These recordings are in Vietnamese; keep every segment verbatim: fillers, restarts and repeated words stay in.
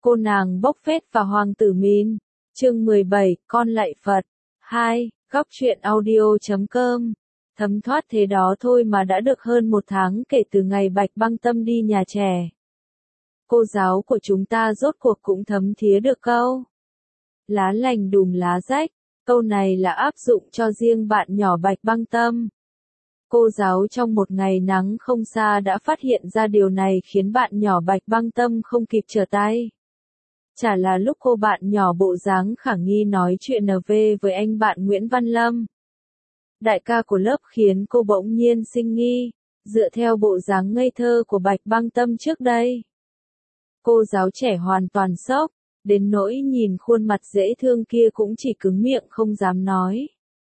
Cô nàng bốc phét và hoàng tử Min. Chương mười bảy, con lạy Phật. hai. Góc truyện audio chấm com. Thấm thoát thế đó thôi mà đã được hơn một tháng kể từ ngày Bạch Băng Tâm đi nhà trẻ. Cô giáo của chúng ta rốt cuộc cũng thấm thía được câu lá lành đùm lá rách. Câu này là áp dụng cho riêng bạn nhỏ Bạch Băng Tâm. Cô giáo trong một ngày nắng không xa đã phát hiện ra điều này khiến bạn nhỏ Bạch Băng Tâm không kịp trở tay. Chả là lúc cô bạn nhỏ bộ dáng khả nghi nói chuyện en vê với anh bạn Nguyễn Văn Lâm. Đại ca của lớp khiến cô bỗng nhiên sinh nghi, dựa theo bộ dáng ngây thơ của Bạch Băng Tâm trước đây. Cô giáo trẻ hoàn toàn sốc, đến nỗi nhìn khuôn mặt dễ thương kia cũng chỉ cứng miệng không dám nói.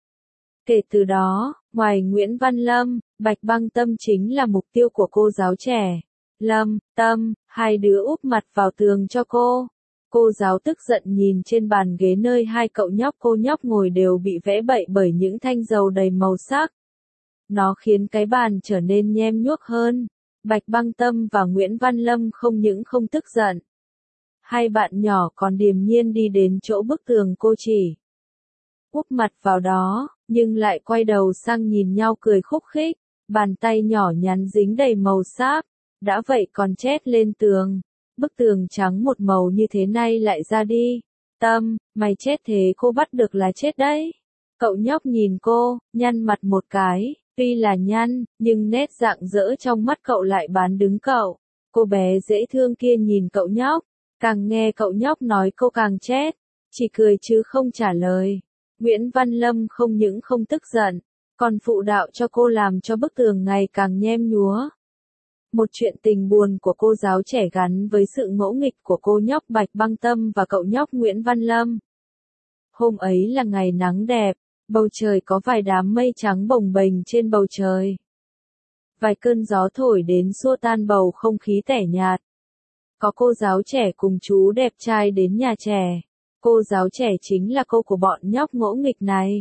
Kể từ đó, ngoài Nguyễn Văn Lâm, Bạch Băng Tâm chính là mục tiêu của cô giáo trẻ. Lâm, Tâm, hai đứa úp mặt vào tường cho cô. Cô giáo tức giận nhìn trên bàn ghế nơi hai cậu nhóc cô nhóc ngồi đều bị vẽ bậy bởi những thanh dầu đầy màu sắc. Nó khiến cái bàn trở nên nhem nhuốc hơn. Bạch Băng Tâm và Nguyễn Văn Lâm không những không tức giận. Hai bạn nhỏ còn điềm nhiên đi đến chỗ bức tường cô chỉ. Úp mặt vào đó, nhưng lại quay đầu sang nhìn nhau cười khúc khích. Bàn tay nhỏ nhắn dính đầy màu sáp. Đã vậy còn chét lên tường. Bức tường trắng một màu như thế này lại ra đi. Tâm, mày chết thế cô bắt được là chết đấy. Cậu nhóc nhìn cô, nhăn mặt một cái, tuy là nhăn, nhưng nét rạng rỡ trong mắt cậu lại bán đứng cậu. Cô bé dễ thương kia nhìn cậu nhóc, càng nghe cậu nhóc nói cô càng chết, chỉ cười chứ không trả lời. Nguyễn Văn Lâm không những không tức giận, còn phụ đạo cho cô làm cho bức tường ngày càng nhem nhúa. Một chuyện tình buồn của cô giáo trẻ gắn với sự ngỗ nghịch của cô nhóc Bạch Băng Tâm và cậu nhóc Nguyễn Văn Lâm. Hôm ấy là ngày nắng đẹp, bầu trời có vài đám mây trắng bồng bềnh trên bầu trời. Vài cơn gió thổi đến xua tan bầu không khí tẻ nhạt. Có cô giáo trẻ cùng chú đẹp trai đến nhà trẻ. Cô giáo trẻ chính là cô của bọn nhóc ngỗ nghịch này.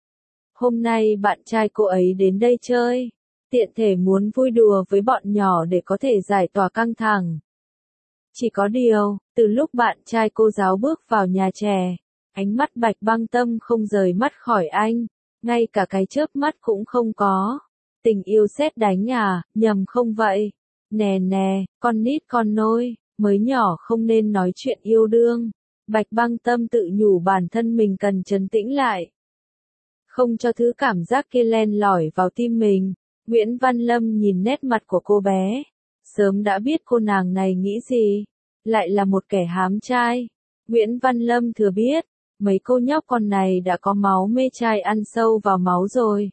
Hôm nay bạn trai cô ấy đến đây chơi. Tiện thể muốn vui đùa với bọn nhỏ để có thể giải tỏa căng thẳng. Chỉ có điều, từ lúc bạn trai cô giáo bước vào nhà trẻ, ánh mắt Bạch Băng Tâm không rời mắt khỏi anh, ngay cả cái chớp mắt cũng không có. Tình yêu sét đánh à, nhầm không vậy? Nè nè, con nít con nôi, mới nhỏ không nên nói chuyện yêu đương. Bạch Băng Tâm tự nhủ bản thân mình cần trấn tĩnh lại. Không cho thứ cảm giác kia len lỏi vào tim mình. Nguyễn Văn Lâm nhìn nét mặt của cô bé, sớm đã biết cô nàng này nghĩ gì, lại là một kẻ hám trai. Nguyễn Văn Lâm thừa biết, mấy cô nhóc con này đã có máu mê trai ăn sâu vào máu rồi.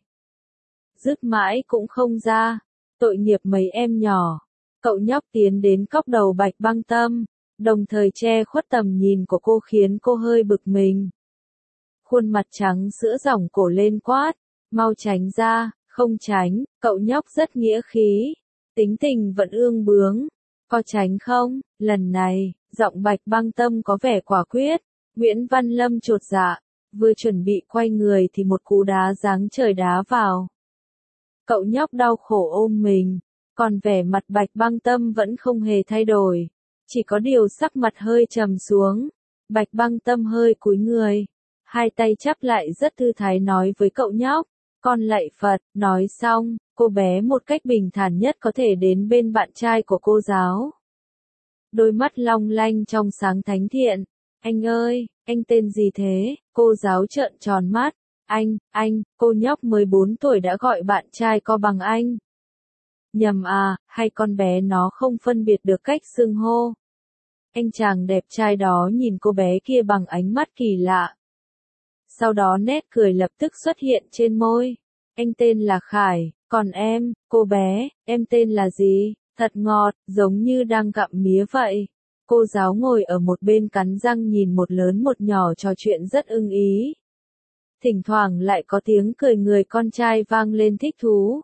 Dứt mãi cũng không ra, tội nghiệp mấy em nhỏ. Cậu nhóc tiến đến cốc đầu Bạch Băng Tâm, đồng thời che khuất tầm nhìn của cô khiến cô hơi bực mình. Khuôn mặt trắng sữa rỏng cổ lên quát, mau tránh ra. Không tránh, cậu nhóc rất nghĩa khí, tính tình vẫn ương bướng, có tránh không? Lần này, giọng Bạch Băng Tâm có vẻ quả quyết. Nguyễn Văn Lâm chột dạ, vừa chuẩn bị quay người thì một cú đá giáng trời đá vào. Cậu nhóc đau khổ ôm mình, còn vẻ mặt Bạch Băng Tâm vẫn không hề thay đổi, chỉ có điều sắc mặt hơi trầm xuống. Bạch Băng Tâm hơi cúi người, hai tay chắp lại rất thư thái nói với cậu nhóc. Con lạy Phật, nói xong, cô bé một cách bình thản nhất có thể đến bên bạn trai của cô giáo. Đôi mắt long lanh trong sáng thánh thiện. Anh ơi, anh tên gì thế? Cô giáo trợn tròn mắt. Anh, anh, cô nhóc mười bốn tuổi đã gọi bạn trai co bằng anh. Nhầm à, hay con bé nó không phân biệt được cách xưng hô. Anh chàng đẹp trai đó nhìn cô bé kia bằng ánh mắt kỳ lạ. Sau đó nét cười lập tức xuất hiện trên môi. Anh tên là Khải, còn em, cô bé, em tên là gì? Thật ngọt, giống như đang gặm mía vậy. Cô giáo ngồi ở một bên cắn răng nhìn một lớn một nhỏ trò chuyện rất ưng ý. Thỉnh thoảng lại có tiếng cười người con trai vang lên thích thú.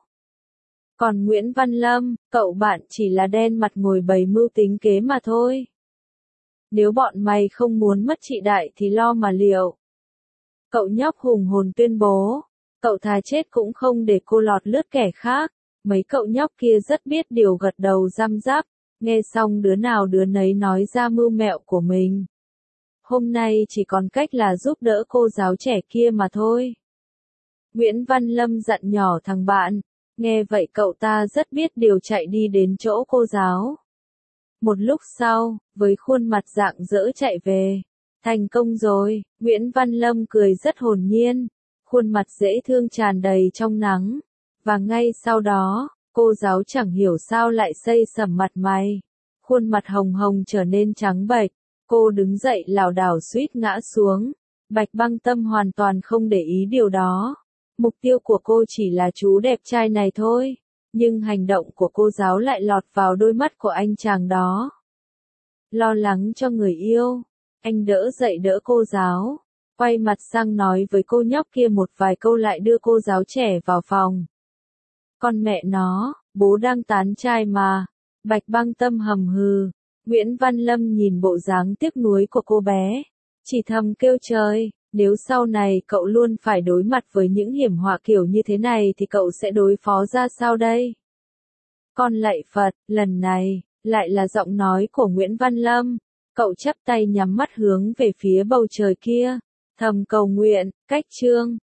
Còn Nguyễn Văn Lâm, cậu bạn chỉ là đen mặt ngồi bày mưu tính kế mà thôi. Nếu bọn mày không muốn mất chị đại thì lo mà liệu. Cậu nhóc hùng hồn tuyên bố, cậu thà chết cũng không để cô lọt lướt kẻ khác. Mấy cậu nhóc kia rất biết điều gật đầu răm rắp, Nghe xong đứa nào đứa nấy nói ra mưu mẹo của mình. Hôm nay chỉ còn cách là giúp đỡ cô giáo trẻ kia mà thôi. Nguyễn Văn Lâm dặn nhỏ thằng bạn. Nghe vậy cậu ta rất biết điều chạy đi đến chỗ cô giáo. Một lúc sau, với khuôn mặt rạng rỡ chạy về. Thành công rồi, Nguyễn Văn Lâm cười rất hồn nhiên. Khuôn mặt dễ thương tràn đầy trong nắng. Và ngay sau đó, cô giáo chẳng hiểu sao lại xây sẩm mặt mày. Khuôn mặt hồng hồng trở nên trắng bệch. Cô đứng dậy lảo đảo suýt ngã xuống. Bạch Băng Tâm hoàn toàn không để ý điều đó. Mục tiêu của cô chỉ là chú đẹp trai này thôi. Nhưng hành động của cô giáo lại lọt vào đôi mắt của anh chàng đó. Lo lắng cho người yêu, anh đỡ dậy đỡ cô giáo. Quay mặt sang nói với cô nhóc kia một vài câu lại đưa cô giáo trẻ vào phòng. Con mẹ nó, bố đang tán trai mà. Bạch Băng Tâm hầm hừ. Nguyễn Văn Lâm nhìn bộ dáng tiếc nuối của cô bé. Chỉ thầm kêu trời, nếu sau này cậu luôn phải đối mặt với những hiểm họa kiểu như thế này thì cậu sẽ đối phó ra sao đây? Con lạy Phật, lần này, lại là giọng nói của Nguyễn Văn Lâm. Cậu chắp tay nhắm mắt hướng về phía bầu trời kia. Thầm cầu nguyện, cách chương.